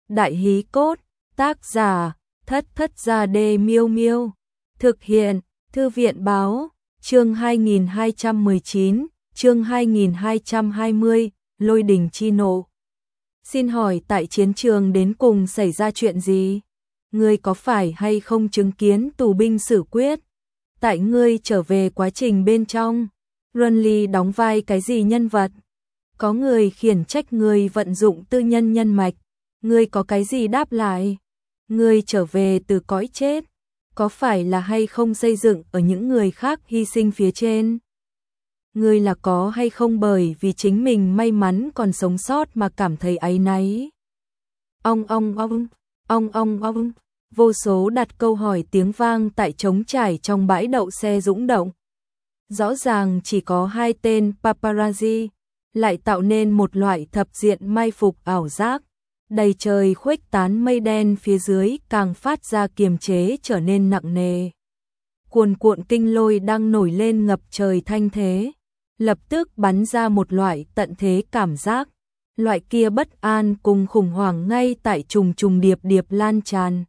Đại hí cốt, tác giả, Thất Thất Gia Đê Miêu Miêu. Thực hiện, Thư viện báo, chương 2219, chương 2220, Lôi đình chi nộ. Xin hỏi tại chiến trường đến cùng xảy ra chuyện gì? Ngươi có phải hay không chứng kiến tù binh xử quyết? Tại ngươi trở về quá trình bên trong, Renly đóng vai cái gì nhân vật? Có người khiển trách ngươi vận dụng tư nhân nhân mạch, ngươi có cái gì đáp lại? Ngươi trở về từ cõi chết, có phải là hay không xây dựng ở những người khác hy sinh phía trên? Ngươi là có hay không bởi vì chính mình may mắn còn sống sót mà cảm thấy áy náy? Ong, vô số đặt câu hỏi tiếng vang tại trống trải trong bãi đậu xe dũng động. Rõ ràng chỉ có hai tên paparazzi, lại tạo nên một loại thập diện mai phục ảo giác. Đầy trời khuếch tán mây đen phía dưới càng phát ra kiềm chế trở nên nặng nề. Cuồn cuộn kinh lôi đang nổi lên ngập trời thanh thế, lập tức bắn ra một loại tận thế cảm giác. Loại kia bất an cùng khủng hoảng ngay tại trùng trùng điệp điệp lan tràn.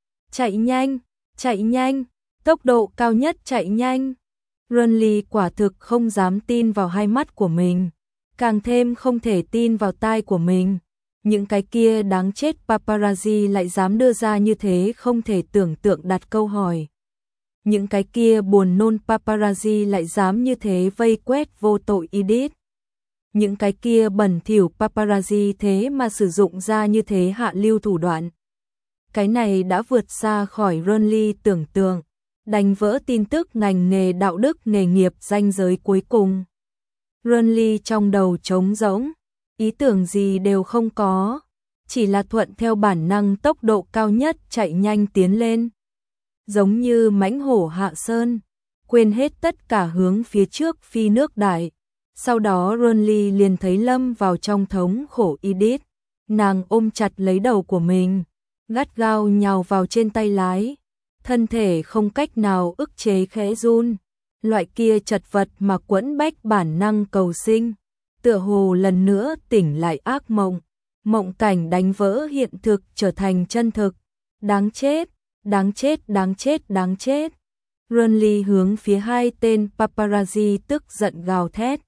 Chạy nhanh, tốc độ cao nhất chạy nhanh. Renly quả thực không dám tin vào hai mắt của mình, càng thêm không thể tin vào tai của mình. Những cái kia đáng chết paparazzi lại dám đưa ra như thế không thể tưởng tượng đặt câu hỏi. Những cái kia buồn nôn paparazzi lại dám như thế vây quét vô tội Edith. Những cái kia bẩn thỉu paparazzi thế mà sử dụng ra như thế hạ lưu thủ đoạn. Cái này đã vượt xa khỏi Renly tưởng tượng, đánh vỡ tin tức ngành nghề đạo đức nghề nghiệp ranh giới cuối cùng. Renly trong đầu trống rỗng, ý tưởng gì đều không có, chỉ là thuận theo bản năng tốc độ cao nhất chạy nhanh tiến lên. Giống như mãnh hổ hạ sơn, quên hết tất cả hướng phía trước phi nước đại. Sau đó Renly liền thấy lâm vào trong thống khổ Edith, nàng ôm chặt lấy đầu của mình, gắt gao nhào vào trên tay lái, thân thể không cách nào ức chế khẽ run, loại kia chật vật mà quẫn bách bản năng cầu sinh, tựa hồ lần nữa tỉnh lại ác mộng, mộng cảnh đánh vỡ hiện thực trở thành chân thực. Đáng chết, đáng chết, đáng chết, đáng chết. Renly hướng phía hai tên paparazzi tức giận gào thét,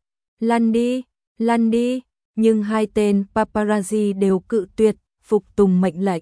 lăn đi, nhưng hai tên paparazzi đều cự tuyệt, phục tùng mệnh lệnh.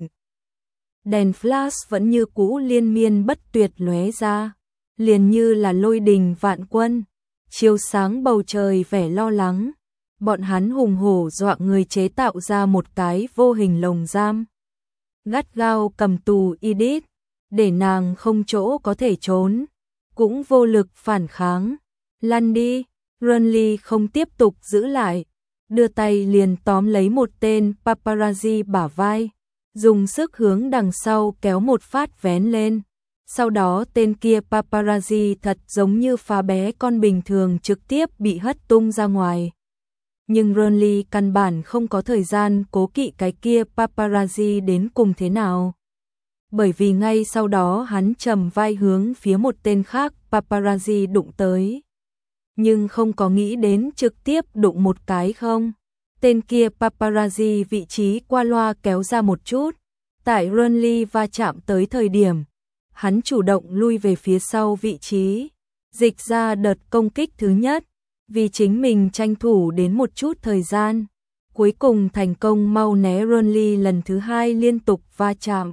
Đèn flash vẫn như cũ liên miên bất tuyệt lóe ra, liền như là lôi đình vạn quân, chiếu sáng bầu trời vẻ lo lắng. Bọn hắn hùng hổ dọa người chế tạo ra một cái vô hình lồng giam, gắt gao cầm tù Edith, để nàng không chỗ có thể trốn, cũng vô lực phản kháng. Lăn đi, Renly không tiếp tục giữ lại, đưa tay liền tóm lấy một tên paparazzi bả vai, dùng sức hướng đằng sau kéo một phát vén lên. Sau đó tên kia paparazzi thật giống như phá bé con bình thường trực tiếp bị hất tung ra ngoài. Nhưng Renly căn bản không có thời gian cố kỵ cái kia paparazzi đến cùng thế nào. Bởi vì ngay sau đó hắn trầm vai hướng phía một tên khác paparazzi đụng tới. Nhưng không có nghĩ đến trực tiếp đụng một cái không. Tên kia paparazzi vị trí qua loa kéo ra một chút. Tại Renly va chạm tới thời điểm, hắn chủ động lui về phía sau vị trí, dịch ra đợt công kích thứ nhất, vì chính mình tranh thủ đến một chút thời gian. Cuối cùng thành công mau né Renly lần thứ hai liên tục va chạm.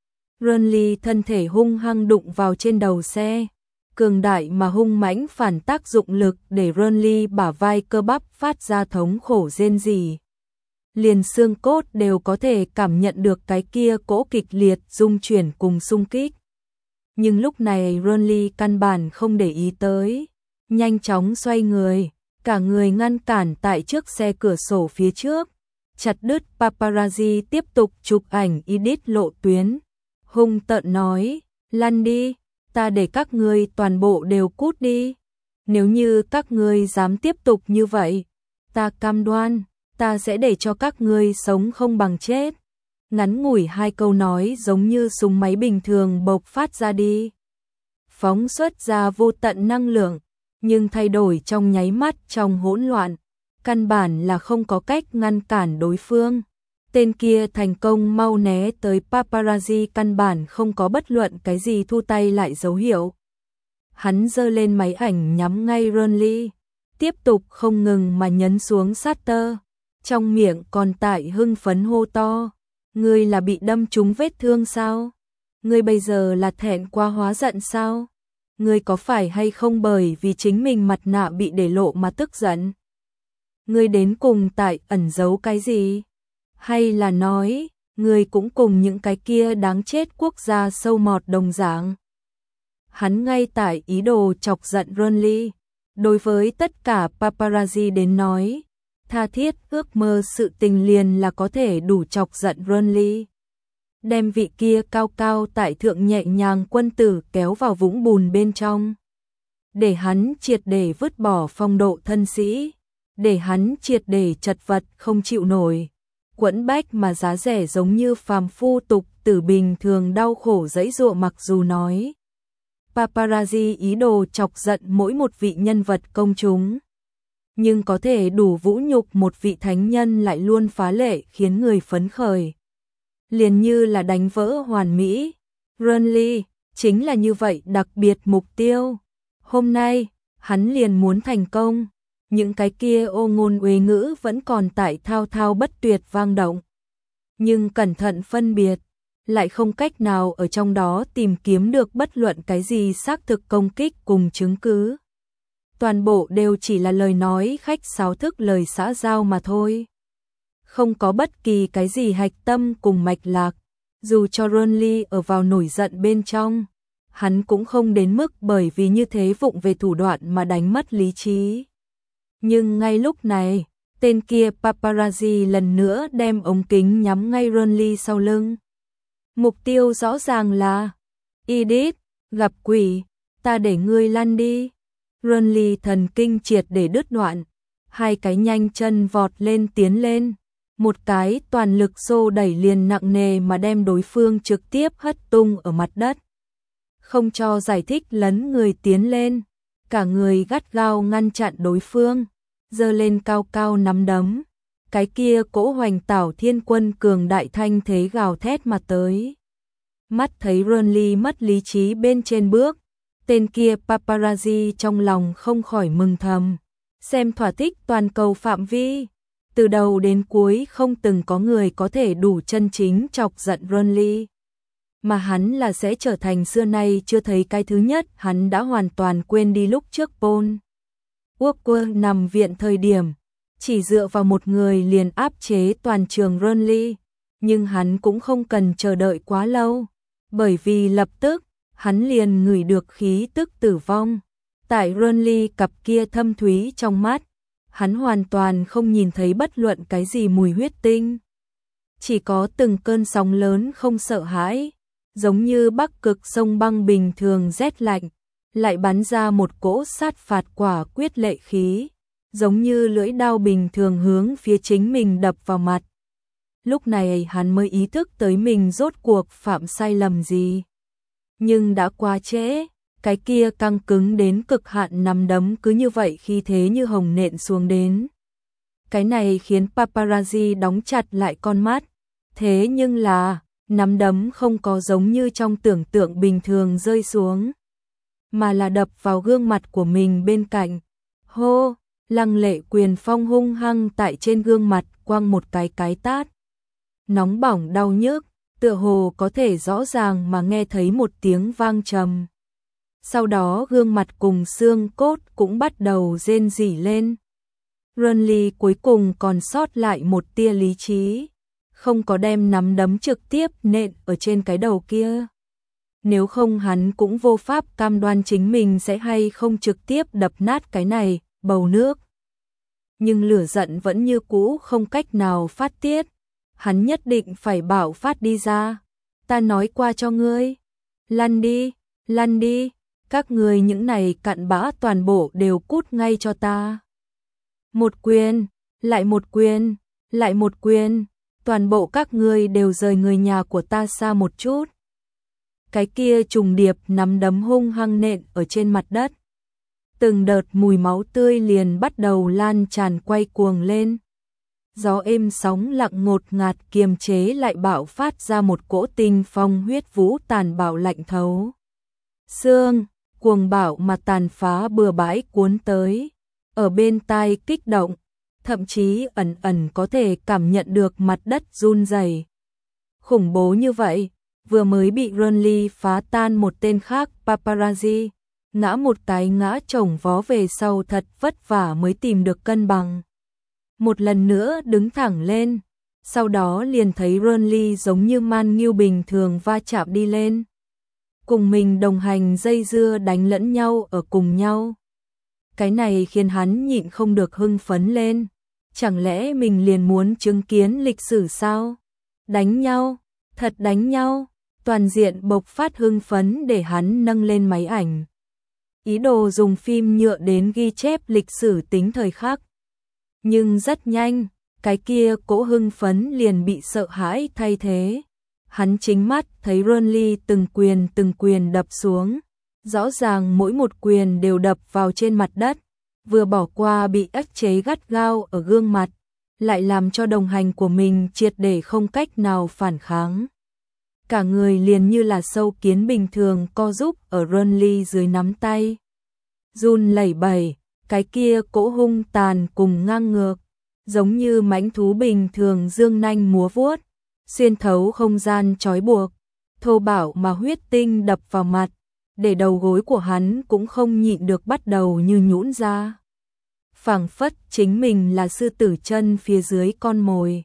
Renly thân thể hung hăng đụng vào trên đầu xe, cường đại mà hung mãnh phản tác dụng lực để Renly bả vai cơ bắp phát ra thống khổ rên rỉ. Liền xương cốt đều có thể cảm nhận được cái kia cỗ kịch liệt rung chuyển cùng xung kích. Nhưng lúc này Renly căn bản không để ý tới, nhanh chóng xoay người, cả người ngăn cản tại trước xe cửa sổ phía trước, chặt đứt paparazzi tiếp tục chụp ảnh Edith lộ tuyến. Hung tợn nói, lăn đi, ta để các ngươi toàn bộ đều cút đi. Nếu như các ngươi dám tiếp tục như vậy, ta cam đoan, ta sẽ để cho các ngươi sống không bằng chết. Ngắn ngủi hai câu nói giống như súng máy bình thường bộc phát ra đi, phóng xuất ra vô tận năng lượng, nhưng thay đổi trong nháy mắt trong hỗn loạn, căn bản là không có cách ngăn cản đối phương. Tên kia thành công mau né tới paparazzi, căn bản không có bất luận cái gì thu tay lại dấu hiệu. Hắn giơ lên máy ảnh nhắm ngay Renly, tiếp tục không ngừng mà nhấn xuống shutter, trong miệng còn tại hưng phấn hô to: "Ngươi là bị đâm trúng vết thương sao? Ngươi bây giờ là thẹn quá hóa giận sao? Ngươi có phải hay không bởi vì chính mình mặt nạ bị để lộ mà tức giận? Ngươi đến cùng tại ẩn giấu cái gì? Hay là nói, ngươi cũng cùng những cái kia đáng chết quốc gia sâu mọt đồng dạng?" Hắn ngay tại ý đồ chọc giận Renly. Đối với tất cả paparazzi đến nói, tha thiết ước mơ sự tình liền là có thể đủ chọc giận Renly. Đem vị kia cao cao tại thượng nhẹ nhàng quân tử kéo vào vũng bùn bên trong. Để hắn triệt để vứt bỏ phong độ thân sĩ. Để hắn triệt để chật vật không chịu nổi. Quẫn bách mà giá rẻ giống như phàm phu tục tử bình thường đau khổ dãy dụa, mặc dù nói paparazzi ý đồ chọc giận mỗi một vị nhân vật công chúng, nhưng có thể đủ vũ nhục một vị thánh nhân lại luôn phá lệ khiến người phấn khởi. Liền như là đánh vỡ hoàn mỹ. Renly chính là như vậy đặc biệt mục tiêu. Hôm nay, hắn liền muốn thành công. Những cái kia ô ngôn uế ngữ vẫn còn tại thao thao bất tuyệt vang động. Nhưng cẩn thận phân biệt, lại không cách nào ở trong đó tìm kiếm được bất luận cái gì xác thực công kích cùng chứng cứ. Toàn bộ đều chỉ là lời nói khách sáo thức lời xã giao mà thôi. Không có bất kỳ cái gì hạch tâm cùng mạch lạc. Dù cho Renly ở vào nổi giận bên trong, hắn cũng không đến mức bởi vì như thế vụng về thủ đoạn mà đánh mất lý trí. Nhưng ngay lúc này, tên kia paparazzi lần nữa đem ống kính nhắm ngay Renly sau lưng. Mục tiêu rõ ràng là: "Edith, gặp quỷ, ta để ngươi lăn đi." Renly thần kinh triệt để đứt đoạn, hai cái nhanh chân vọt lên tiến lên, một cái toàn lực xô đẩy liền nặng nề mà đem đối phương trực tiếp hất tung ở mặt đất. Không cho giải thích lấn người tiến lên, cả người gắt gao ngăn chặn đối phương, giơ lên cao cao nắm đấm. Cái kia cỗ hoành tảo thiên quân cường đại thanh thế gào thét mà tới. Mắt thấy Renly mất lý trí bên trên bước, tên kia paparazzi trong lòng không khỏi mừng thầm. Xem thỏa thích toàn cầu phạm vi, từ đầu đến cuối không từng có người có thể đủ chân chính chọc giận Renly. Mà hắn là sẽ trở thành xưa nay chưa thấy cái thứ nhất. Hắn đã hoàn toàn quên đi lúc trước Paul Walker nằm viện thời điểm, chỉ dựa vào một người liền áp chế toàn trường Renly. Nhưng hắn cũng không cần chờ đợi quá lâu, bởi vì lập tức, hắn liền ngửi được khí tức tử vong. Tại Renly cặp kia thâm thúy trong mắt, hắn hoàn toàn không nhìn thấy bất luận cái gì mùi huyết tinh. Chỉ có từng cơn sóng lớn không sợ hãi, giống như bắc cực sông băng bình thường rét lạnh, lại bắn ra một cỗ sát phạt quả quyết lệ khí, giống như lưỡi đao bình thường hướng phía chính mình đập vào mặt. Lúc này hắn mới ý thức tới mình rốt cuộc phạm sai lầm gì. Nhưng đã quá trễ, cái kia căng cứng đến cực hạn nắm đấm cứ như vậy khi thế như hồng nện xuống đến. Cái này khiến paparazzi đóng chặt lại con mắt. Thế nhưng là, nắm đấm không có giống như trong tưởng tượng bình thường rơi xuống, mà là đập vào gương mặt của mình bên cạnh. Hô, lăng lệ quyền phong hung hăng tại trên gương mặt quăng một cái tát. Nóng bỏng đau nhức, tựa hồ có thể rõ ràng mà nghe thấy một tiếng vang trầm. Sau đó gương mặt cùng xương cốt cũng bắt đầu rên rỉ lên. Renly cuối cùng còn sót lại một tia lý trí, không có đem nắm đấm trực tiếp nện ở trên cái đầu kia. Nếu không hắn cũng vô pháp cam đoan chính mình sẽ hay không trực tiếp đập nát cái này, bầu nước. Nhưng lửa giận vẫn như cũ không cách nào phát tiết. Hắn nhất định phải bạo phát đi ra. Ta nói qua cho ngươi. Lăn đi, các ngươi những này cặn bã toàn bộ đều cút ngay cho ta. Một quyền, lại một quyền, lại một quyền, toàn bộ các ngươi đều rời người nhà của ta xa một chút. Cái kia trùng điệp nắm đấm hung hăng nện ở trên mặt đất. Từng đợt mùi máu tươi liền bắt đầu lan tràn quay cuồng lên. gió êm sóng lặng ngột ngạt kiềm chế lại bạo phát ra một cỗ tinh phong huyết vũ tàn bạo lạnh thấu xương, cuồng bạo mà tàn phá bừa bãi cuốn tới, ở bên tai kích động, thậm chí ẩn ẩn có thể cảm nhận được mặt đất run rẩy. Khủng bố như vậy, vừa mới bị Renly phá tan một tên khác paparazzi, ngã một cái ngã chồng vó về sau thật vất vả mới tìm được cân bằng. Một lần nữa đứng thẳng lên, sau đó liền thấy Renly giống như man nghiêu bình thường va chạm đi lên. Cùng mình đồng hành dây dưa đánh lẫn nhau ở cùng nhau. Cái này khiến hắn nhịn không được hưng phấn lên. Chẳng lẽ mình liền muốn chứng kiến lịch sử sao? Đánh nhau, thật đánh nhau, toàn diện bộc phát hưng phấn để hắn nâng lên máy ảnh. Ý đồ dùng phim nhựa đến ghi chép lịch sử tính thời khắc. Nhưng rất nhanh, cái kia cỗ hưng phấn liền bị sợ hãi thay thế. Hắn chính mắt thấy Renly từng quyền đập xuống. Rõ ràng mỗi một quyền đều đập vào trên mặt đất. Vừa bỏ qua bị ức chế gắt gao ở gương mặt, lại làm cho đồng hành của mình triệt để không cách nào phản kháng. Cả người liền như là sâu kiến bình thường co rúm ở Renly dưới nắm tay. Run lẩy bẩy, cái kia cỗ hung tàn cùng ngang ngược, giống như mãnh thú bình thường dương nanh múa vuốt, xuyên thấu không gian trói buộc, thô bạo mà huyết tinh đập vào mặt, để đầu gối của hắn cũng không nhịn được bắt đầu như nhũn ra. Phảng phất chính mình là sư tử chân phía dưới con mồi.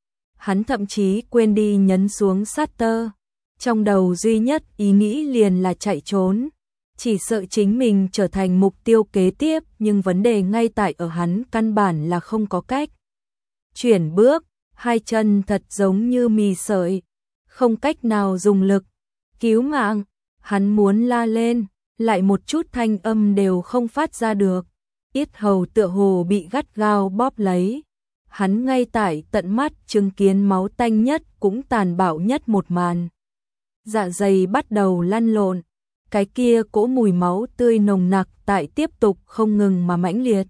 Hắn thậm chí quên đi nhấn xuống shutter, trong đầu duy nhất ý nghĩ liền là chạy trốn, chỉ sợ chính mình trở thành mục tiêu kế tiếp, nhưng vấn đề ngay tại ở hắn căn bản là không có cách chuyển bước, hai chân thật giống như mì sợi, không cách nào dùng lực cứu mạng. Hắn muốn la lên, lại một chút thanh âm đều không phát ra được. Yết hầu tựa hồ bị gắt gao bóp lấy. Hắn ngay tại tận mắt chứng kiến máu tanh nhất cũng tàn bạo nhất một màn. Dạ dày bắt đầu lăn lộn, cái kia cỗ mùi máu tươi nồng nặc tại tiếp tục không ngừng mà mãnh liệt.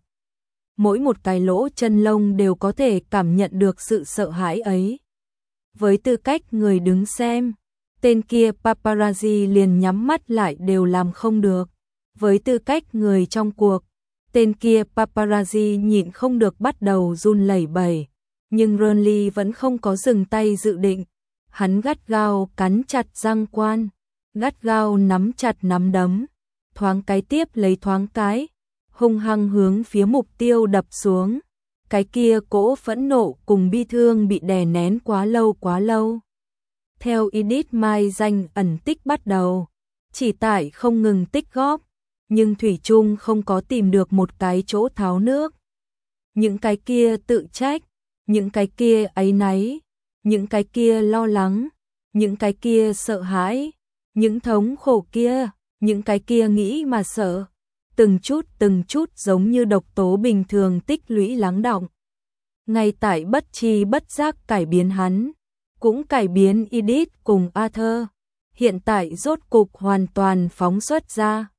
Mỗi một cái lỗ chân lông đều có thể cảm nhận được sự sợ hãi ấy. Với tư cách người đứng xem, tên kia paparazzi liền nhắm mắt lại đều làm không được. Với tư cách người trong cuộc, tên kia paparazzi nhịn không được bắt đầu run lẩy bẩy. Nhưng Renly vẫn không có dừng tay dự định. Hắn gắt gao cắn chặt răng quan, gắt gao nắm chặt nắm đấm, thoáng cái tiếp lấy thoáng cái, hung hăng hướng phía mục tiêu đập xuống. Cái kia cỗ phẫn nộ cùng bi thương bị đè nén quá lâu. Theo Edith Mai danh ẩn tích bắt đầu, chỉ tại không ngừng tích góp, nhưng thủy chung không có tìm được một cái chỗ tháo nước. Những cái kia tự trách, những cái kia áy náy, những cái kia lo lắng, những cái kia sợ hãi, những thống khổ kia, những cái kia nghĩ mà sợ, từng chút giống như độc tố bình thường tích lũy lắng đọng. Ngay tại bất tri bất giác cải biến hắn, cũng cải biến Edith cùng Arthur, hiện tại rốt cục hoàn toàn phóng xuất ra.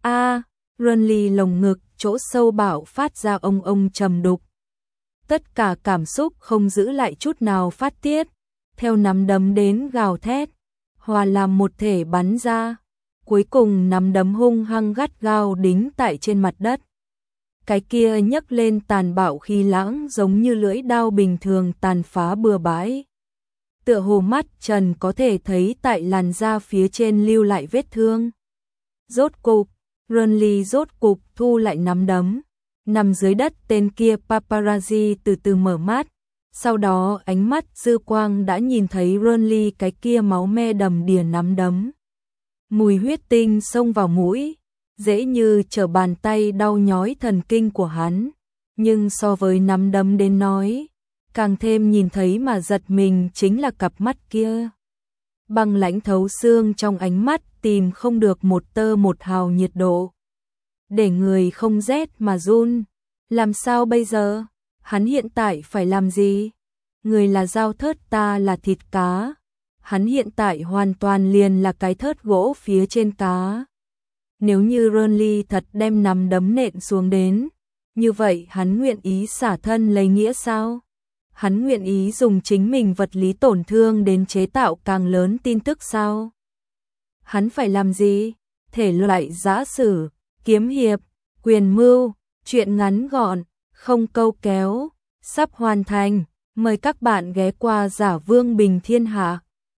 Renly lồng ngực chỗ sâu bạo phát ra ông trầm đục. Tất cả cảm xúc không giữ lại chút nào phát tiết, theo nắm đấm đến gào thét, hòa làm một thể bắn ra. Cuối cùng nắm đấm hung hăng gắt gao đính tại trên mặt đất. Cái kia nhấc lên tàn bạo khi lãng giống như lưỡi dao bình thường tàn phá bừa bãi. Tựa hồ mắt trần có thể thấy tại làn da phía trên lưu lại vết thương. Rốt cục, Renly rốt cục thu lại nắm đấm. Nằm dưới đất tên kia paparazzi từ từ mở mắt. Sau đó ánh mắt dư quang đã nhìn thấy Renly cái kia máu me đầm đìa nắm đấm. Mùi huyết tinh xông vào mũi, dễ như trở bàn tay đau nhói thần kinh của hắn. Nhưng so với nắm đấm đến nói, càng thêm nhìn thấy mà giật mình chính là cặp mắt kia. Băng lãnh thấu xương trong ánh mắt tìm không được một tơ một hào nhiệt độ. Để người không rét mà run. Làm sao bây giờ? Hắn hiện tại phải làm gì? Người là dao thớt, ta là thịt cá. Hắn hiện tại hoàn toàn liền là cái thớt gỗ phía trên cá. Nếu như Renly thật đem nắm đấm nện xuống đến, như vậy hắn nguyện ý xả thân lấy nghĩa sao? Hắn nguyện ý dùng chính mình vật lý tổn thương đến chế tạo càng lớn tin tức sao? Hắn phải làm gì? Thể loại giã sử, kiếm hiệp, quyền mưu, truyện ngắn gọn, không câu kéo, sắp hoàn thành. Mời các bạn ghé qua Giả Vương Bình Thiên Hạ.